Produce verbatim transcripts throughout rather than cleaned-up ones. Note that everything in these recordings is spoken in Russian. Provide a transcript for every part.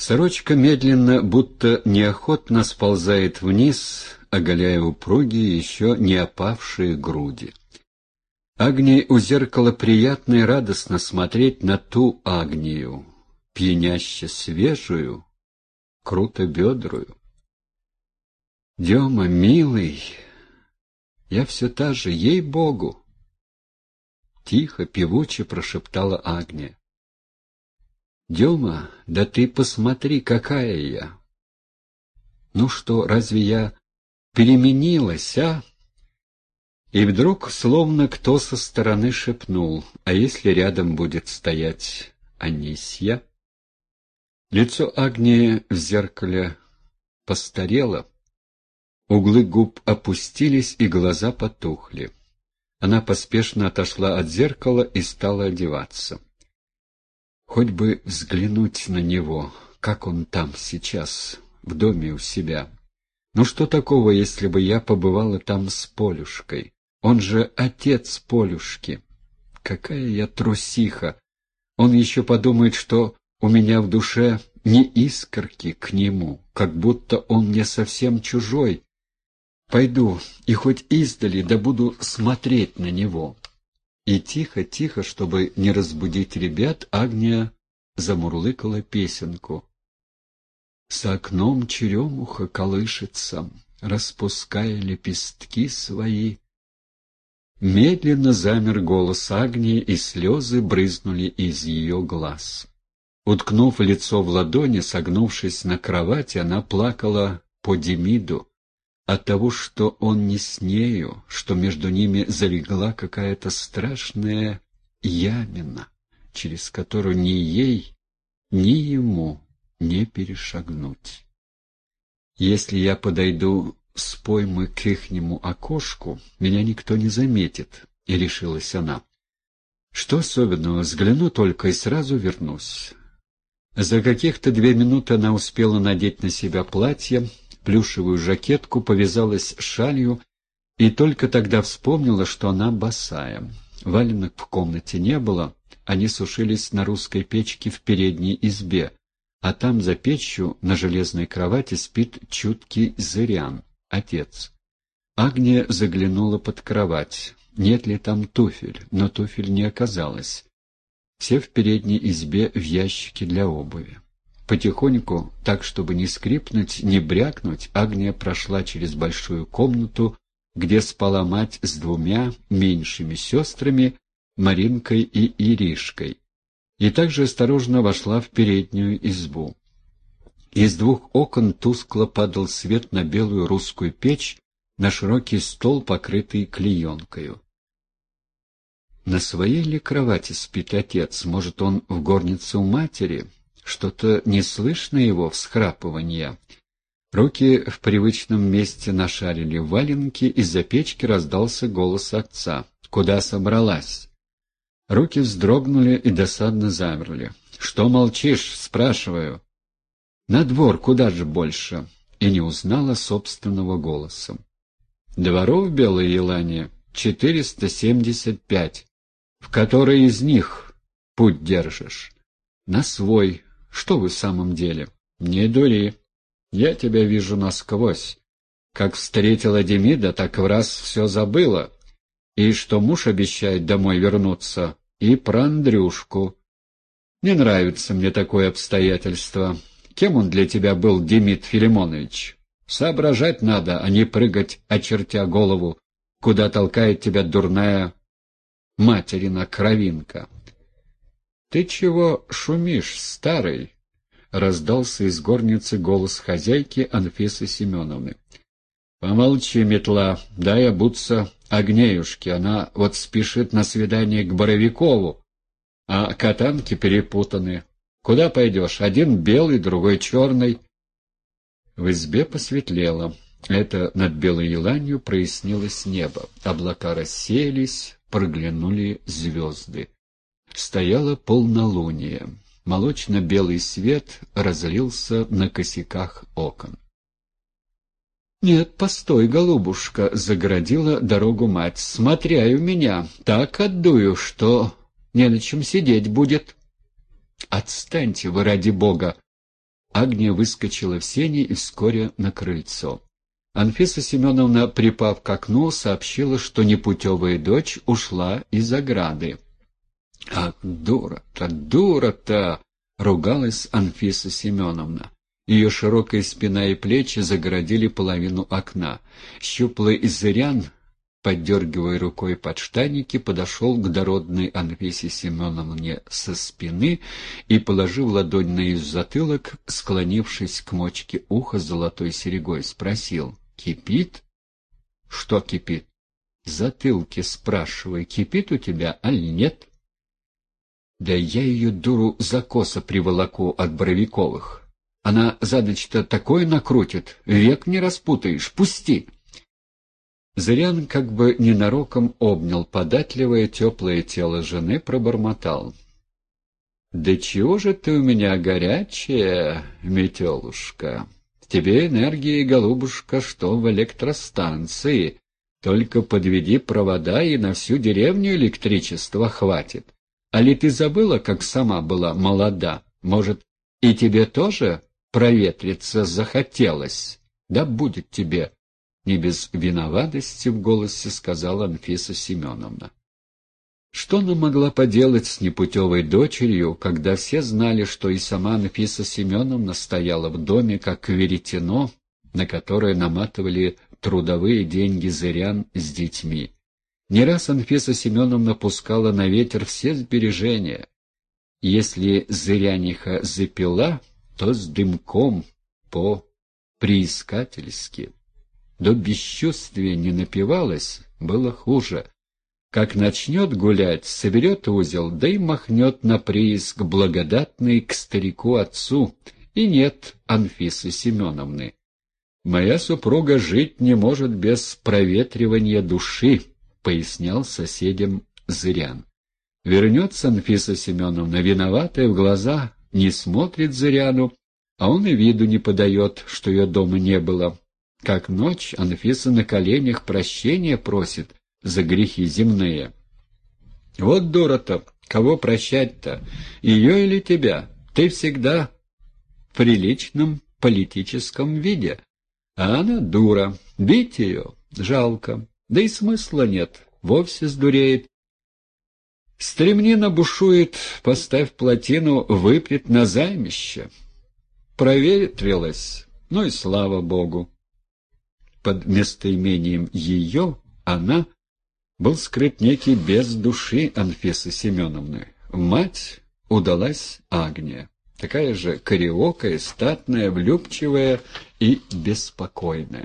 Сорочка медленно, будто неохотно сползает вниз, оголяя упругие, еще не опавшие груди. Агнии у зеркала приятно и радостно смотреть на ту Агнию, пьяняще свежую, круто бедрую. Дема, милый, я все та же, ей-богу! Тихо, певуче прошептала Агния. Дема, да ты посмотри, какая я! Ну что, разве я переменилась, а? И вдруг, словно кто со стороны шепнул, а если рядом будет стоять Анисья? Лицо Агнии в зеркале постарело, углы губ опустились и глаза потухли. Она поспешно отошла от зеркала и стала одеваться. Хоть бы взглянуть на него, как он там сейчас, в доме у себя. Ну что такого, если бы я побывала там с Полюшкой? Он же отец Полюшки. Какая я трусиха! Он еще подумает, что у меня в душе не искорки к нему, как будто он мне совсем чужой. Пойду и хоть издали, да буду смотреть на него. И тихо-тихо, чтобы не разбудить ребят, Агния замурлыкала песенку. За окном черемуха колышется, распуская лепестки свои. Медленно замер голос Агнии, и слезы брызнули из ее глаз. Уткнув лицо в ладони, согнувшись на кровати, она плакала по Демиду, от того, что он не с нею, что между ними залегла какая-то страшная ямина, через которую ни ей, ни ему не перешагнуть. Если я подойду с поймы к ихнему окошку, меня никто не заметит, — и решилась она. Что особенного, взгляну только и сразу вернусь. За каких-то две минуты она успела надеть на себя платье, плюшевую жакетку, повязалась шалью и только тогда вспомнила, что она босая. Валенок в комнате не было, они сушились на русской печке в передней избе, а там за печью на железной кровати спит чуткий Зырян, отец. Агния заглянула под кровать. Нет ли там туфель, но туфель не оказалось. Все в передней избе в ящике для обуви. Потихоньку, так чтобы не скрипнуть, не брякнуть, Агния прошла через большую комнату, где спала мать с двумя меньшими сестрами, Маринкой и Иришкой, и также осторожно вошла в переднюю избу. Из двух окон тускло падал свет на белую русскую печь, на широкий стол, покрытый клеенкою. На своей ли кровати спит отец? Может, он в горнице у матери? Что-то не слышно его всхрапывания. Руки в привычном месте нашарили валенки, из-за печки раздался голос отца. «Куда собралась?» Руки вздрогнули и досадно замерли. «Что молчишь?» — спрашиваю. «На двор, куда же больше?» И не узнала собственного голоса. «Дворов в Белой Елане четыреста семьдесят пять. В который из них путь держишь?» «На свой. Что вы в самом деле?» «Не дури. Я тебя вижу насквозь. Как встретила Демида, так в раз все забыла. И что муж обещает домой вернуться, и про Андрюшку. Не нравится мне такое обстоятельство. Кем он для тебя был, Демид Филимонович? Соображать надо, а не прыгать, очертя голову, куда толкает тебя дурная материна кровинка». «Ты чего шумишь, старый?» — раздался из горницы голос хозяйки Анфисы Семеновны. «Помолчи, метла, дай обуться Агнеюшке, она вот спешит на свидание к Боровикову, а катанки перепутаны. Куда пойдешь? Один белый, другой черный». В избе посветлело. Это над Белой Еланью прояснилось небо. Облака рассеялись, проглянули звезды. Стояло полнолуние. Молочно-белый свет разлился на косяках окон. «Нет, постой, голубушка», — загородила дорогу мать. «Смотряй у меня, так отдую, что не на чем сидеть будет». «Отстаньте вы, ради бога!» Агния выскочила в сени и вскоре на крыльцо. Анфиса Семеновна, припав к окну, сообщила, что непутевая дочь ушла из ограды. «Ах, дура-то, дура-то!» — ругалась Анфиса Семеновна. Ее широкая спина и плечи загородили половину окна. Щуплый Зырян, поддергивая рукой подштанники, подошел к дородной Анфисе Семеновне со спины и, положив ладонь на ее затылок, склонившись к мочке уха золотой серьгой, спросил: «Кипит?» «Что кипит?» «Затылки, спрашивай, кипит у тебя, аль нет?» «Да я ее, дуру, за косо приволоку от Боровиковых. Она за ночь-то такое накрутит, век не распутаешь, пусти!» Зырян как бы ненароком обнял податливое теплое тело жены, пробормотал: «Да чего же ты у меня горячая, метелушка? Тебе энергии, голубушка, что в электростанции. Только подведи провода, и на всю деревню электричества хватит. А ли ты забыла, как сама была молода? Может, и тебе тоже проветриться захотелось? Да будет тебе!» Не без виноватости в голосе сказала Анфиса Семеновна. Что она могла поделать с непутевой дочерью, когда все знали, что и сама Анфиса Семеновна стояла в доме, как веретено, на которое наматывали трудовые деньги Зырян с детьми? Не раз Анфиса Семеновна пускала на ветер все сбережения. Если зыряниха запила, то с дымком, по-приискательски. До бесчувствия не напивалась, было хуже. Как начнет гулять, соберет узел, да и махнет на прииск благодатный к старику-отцу. И нет Анфисы Семеновны. «Моя супруга жить не может без проветривания души», — пояснял соседям Зырян. Вернется Анфиса Семеновна, виноватая в глаза, не смотрит Зыряну, а он и виду не подает, что ее дома не было. Как ночь Анфиса на коленях прощения просит за грехи земные. «Вот дура-то, кого прощать-то, ее или тебя? Ты всегда в приличном политическом виде, а она дура, бить ее жалко, да и смысла нет, вовсе сдуреет. Стремнина бушует, поставь плотину, выпьет на займище. Проветрилась, ну и слава богу». Под местоимением «ее» она был скрыт некий без души Анфисы Семеновны. Мать удалась Агния, такая же кореокая, статная, влюбчивая и беспокойная.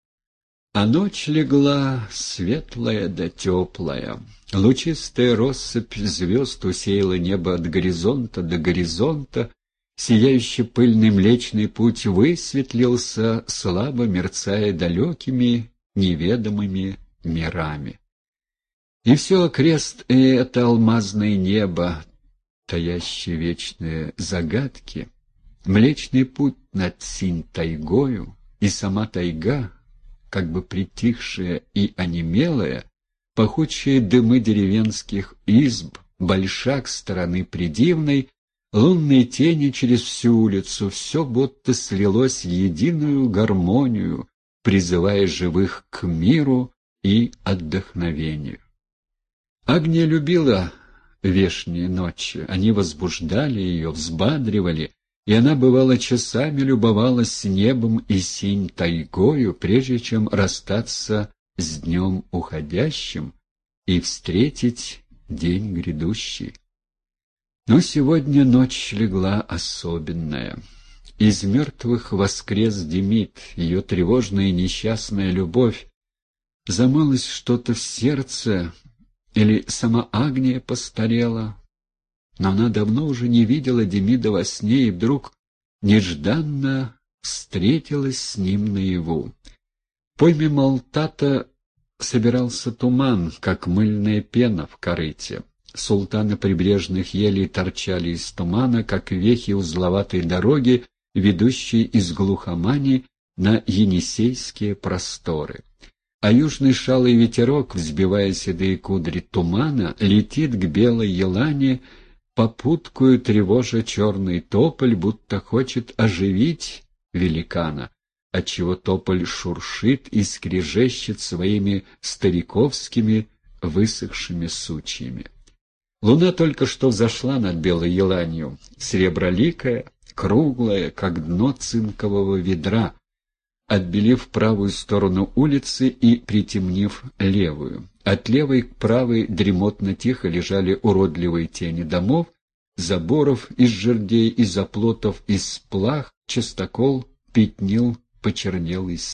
А ночь легла светлая да теплая. Лучистая россыпь звезд усеяла небо от горизонта до горизонта. Сияющий пыльный Млечный Путь высветлился, слабо мерцая далекими, неведомыми мирами. И все окрест, и это алмазное небо, таящие вечные загадки, Млечный Путь над синь тайгою, и сама тайга, как бы притихшая и онемелая, пахучие дымы деревенских изб, большак стороны придивной, лунные тени через всю улицу, все будто слилось в единую гармонию, призывая живых к миру и отдохновению. Агния любила вешние ночи, они возбуждали ее, взбадривали, и она, бывало, часами любовалась небом и синь тайгою, прежде чем расстаться с днем уходящим и встретить день грядущий. Но сегодня ночь легла особенная. Из мертвых воскрес Демид, ее тревожная и несчастная любовь. Замылось что-то в сердце, или сама Агния постарела. Но она давно уже не видела Демида во сне, и вдруг нежданно встретилась с ним наяву. В пойме Малтата собирался туман, как мыльная пена в корыте. Султаны прибрежных елей торчали из тумана, как вехи узловатой дороги, ведущей из глухомани на Енисейские просторы. А южный шалый ветерок, взбивая седые кудри тумана, летит к белой елане попуткую тревожа черный тополь, будто хочет оживить великана, отчего тополь шуршит и скрежещет своими стариковскими высохшими сучьями. Луна только что взошла над белой еланью, среброликая, круглая, как дно цинкового ведра, отбелив правую сторону улицы и притемнив левую. От левой к правой дремотно-тихо лежали уродливые тени домов, заборов из жердей, из оплотов, из сплах, частокол пятнил почернелый